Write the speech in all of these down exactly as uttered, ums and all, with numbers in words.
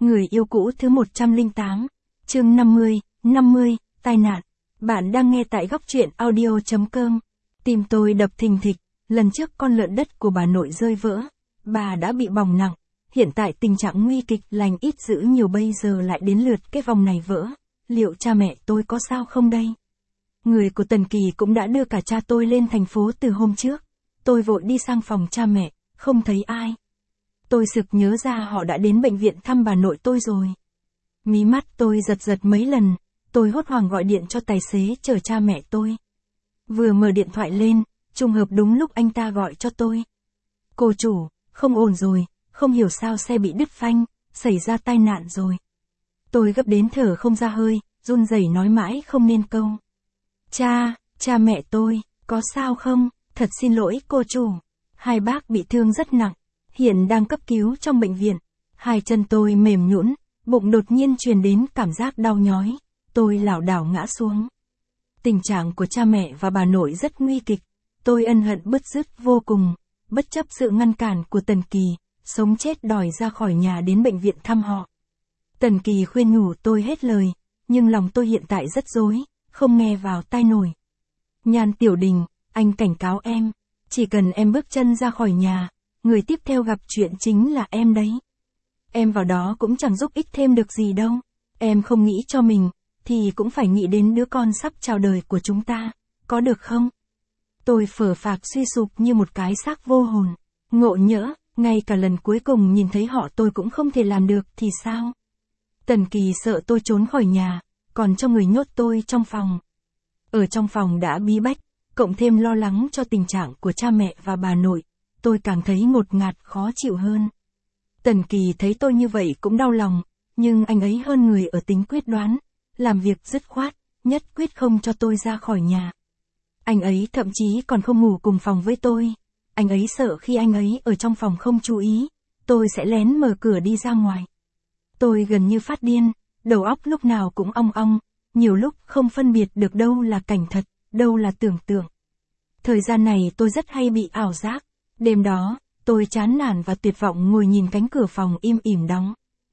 Người yêu cũ thứ một trăm lẻ tám, chương năm mươi, năm mươi, tai nạn. Bạn đang nghe tại góc truyện audio chấm com. Tim tôi đập thình thịch, lần trước con lợn đất của bà nội rơi vỡ. Bà đã bị bỏng nặng, hiện tại tình trạng nguy kịch, lành ít dữ nhiều, bây giờ lại đến lượt cái vòng này vỡ. Liệu cha mẹ tôi có sao không đây? Người của Tần Kỳ cũng đã đưa cả cha tôi lên thành phố từ hôm trước. Tôi vội đi sang phòng cha mẹ, không thấy ai. Tôi sực nhớ ra họ đã đến bệnh viện thăm bà nội tôi rồi. Mí mắt tôi giật giật mấy lần, tôi hốt hoảng gọi điện cho tài xế chở cha mẹ tôi. Vừa mở điện thoại lên, trùng hợp đúng lúc anh ta gọi cho tôi. Cô chủ, không ổn rồi, không hiểu sao xe bị đứt phanh, xảy ra tai nạn rồi. Tôi gấp đến thở không ra hơi, run rẩy nói mãi không nên câu. Cha, cha mẹ tôi, có sao không? Thật xin lỗi cô chủ. Hai bác bị thương rất nặng, hiện đang cấp cứu trong bệnh viện. Hai chân tôi mềm nhũn, bụng đột nhiên truyền đến cảm giác đau nhói. Tôi lảo đảo ngã xuống. Tình trạng của cha mẹ và bà nội rất nguy kịch. Tôi ân hận bứt rứt vô cùng, bất chấp sự ngăn cản của Tần Kỳ, sống chết đòi ra khỏi nhà đến bệnh viện thăm họ. Tần Kỳ khuyên nhủ tôi hết lời, nhưng lòng tôi hiện tại rất rối, không nghe vào tai nổi. Nhan Tiểu Đình, anh cảnh cáo em, chỉ cần em bước chân ra khỏi nhà, người tiếp theo gặp chuyện chính là em đấy. Em vào đó cũng chẳng giúp ích thêm được gì đâu. Em không nghĩ cho mình, thì cũng phải nghĩ đến đứa con sắp chào đời của chúng ta, có được không? Tôi phở phạc suy sụp như một cái xác vô hồn. Ngộ nhỡ, ngay cả lần cuối cùng nhìn thấy họ tôi cũng không thể làm được thì sao? Tần Kỳ sợ tôi trốn khỏi nhà, còn cho người nhốt tôi trong phòng. Ở trong phòng đã bí bách, cộng thêm lo lắng cho tình trạng của cha mẹ và bà nội, tôi càng thấy ngột ngạt khó chịu hơn. Tần Kỳ thấy tôi như vậy cũng đau lòng, nhưng anh ấy hơn người ở tính quyết đoán, làm việc dứt khoát, nhất quyết không cho tôi ra khỏi nhà. Anh ấy thậm chí còn không ngủ cùng phòng với tôi. Anh ấy sợ khi anh ấy ở trong phòng không chú ý, tôi sẽ lén mở cửa đi ra ngoài. Tôi gần như phát điên, đầu óc lúc nào cũng ong ong, nhiều lúc không phân biệt được đâu là cảnh thật, đâu là tưởng tượng. Thời gian này tôi rất hay bị ảo giác. Đêm đó, tôi chán nản và tuyệt vọng ngồi nhìn cánh cửa phòng im ỉm đóng.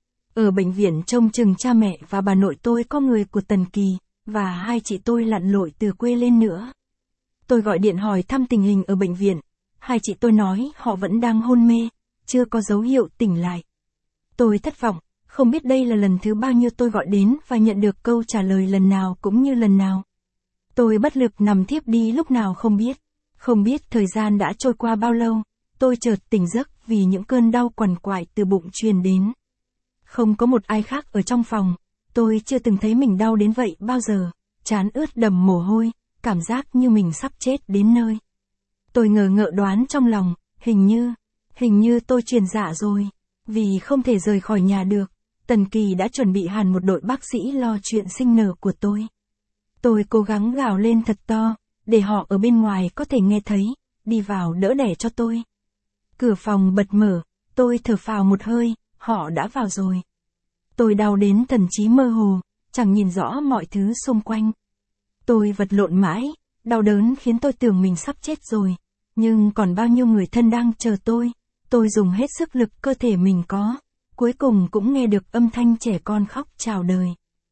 Ở bệnh viện trông chừng cha mẹ và bà nội tôi có người của Tần Kỳ, và hai chị tôi lặn lội từ quê lên nữa. Tôi gọi điện hỏi thăm tình hình ở bệnh viện. Hai chị tôi nói họ vẫn đang hôn mê, chưa có dấu hiệu tỉnh lại. Tôi thất vọng, không biết đây là lần thứ bao nhiêu tôi gọi đến và nhận được câu trả lời lần nào cũng như lần nào. Tôi bất lực nằm thiếp đi lúc nào không biết. Không biết thời gian đã trôi qua bao lâu, tôi chợt tỉnh giấc vì những cơn đau quằn quại từ bụng truyền đến. Không có một ai khác ở trong phòng, tôi chưa từng thấy mình đau đến vậy bao giờ, trán ướt đầm mồ hôi, cảm giác như mình sắp chết đến nơi. Tôi ngờ ngợ đoán trong lòng, hình như, hình như tôi truyền dạ rồi, vì không thể rời khỏi nhà được, Tần Kỳ đã chuẩn bị hẳn một đội bác sĩ lo chuyện sinh nở của tôi. Tôi cố gắng gào lên thật to, để họ ở bên ngoài có thể nghe thấy, đi vào đỡ đẻ cho tôi. Cửa phòng bật mở, tôi thở phào một hơi, họ đã vào rồi. Tôi đau đến thần trí mơ hồ, chẳng nhìn rõ mọi thứ xung quanh. Tôi vật lộn mãi, đau đớn khiến tôi tưởng mình sắp chết rồi, nhưng còn bao nhiêu người thân đang chờ tôi. Tôi dùng hết sức lực cơ thể mình có, cuối cùng cũng nghe được âm thanh trẻ con khóc chào đời.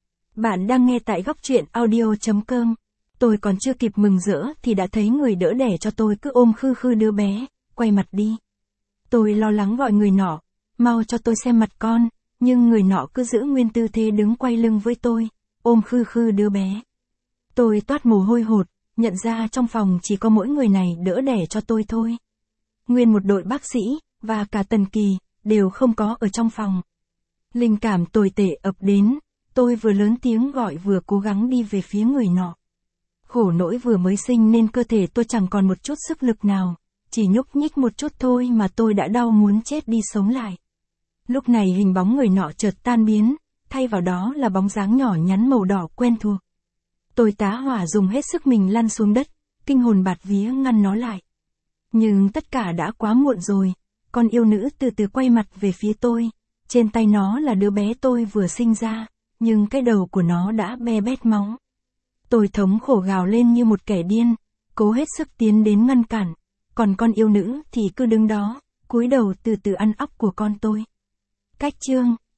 Bạn đang nghe tại góc truyện audio chấm com. Tôi còn chưa kịp mừng rỡ thì đã thấy người đỡ đẻ cho tôi cứ ôm khư khư đứa bé, quay mặt đi. Tôi lo lắng gọi người nọ, mau cho tôi xem mặt con, nhưng người nọ cứ giữ nguyên tư thế đứng quay lưng với tôi, ôm khư khư đứa bé. Tôi toát mồ hôi hột, nhận ra trong phòng chỉ có mỗi người này đỡ đẻ cho tôi thôi. Nguyên một đội bác sĩ, và cả Tần Kỳ, đều không có ở trong phòng. Linh cảm tồi tệ ập đến, tôi vừa lớn tiếng gọi vừa cố gắng đi về phía người nọ. Khổ nỗi vừa mới sinh nên cơ thể tôi chẳng còn một chút sức lực nào, chỉ nhúc nhích một chút thôi mà tôi đã đau muốn chết đi sống lại. Lúc này hình bóng người nọ chợt tan biến, thay vào đó là bóng dáng nhỏ nhắn màu đỏ quen thuộc. Tôi tá hỏa dùng hết sức mình lăn xuống đất, kinh hồn bạt vía ngăn nó lại. Nhưng tất cả đã quá muộn rồi, con yêu nữ từ từ quay mặt về phía tôi, trên tay nó là đứa bé tôi vừa sinh ra, nhưng cái đầu của nó đã be bét máu. Tôi thống khổ gào lên như một kẻ điên, cố hết sức tiến đến ngăn cản, còn con yêu nữ thì cứ đứng đó, cúi đầu từ từ ăn óc của con tôi. Cách chương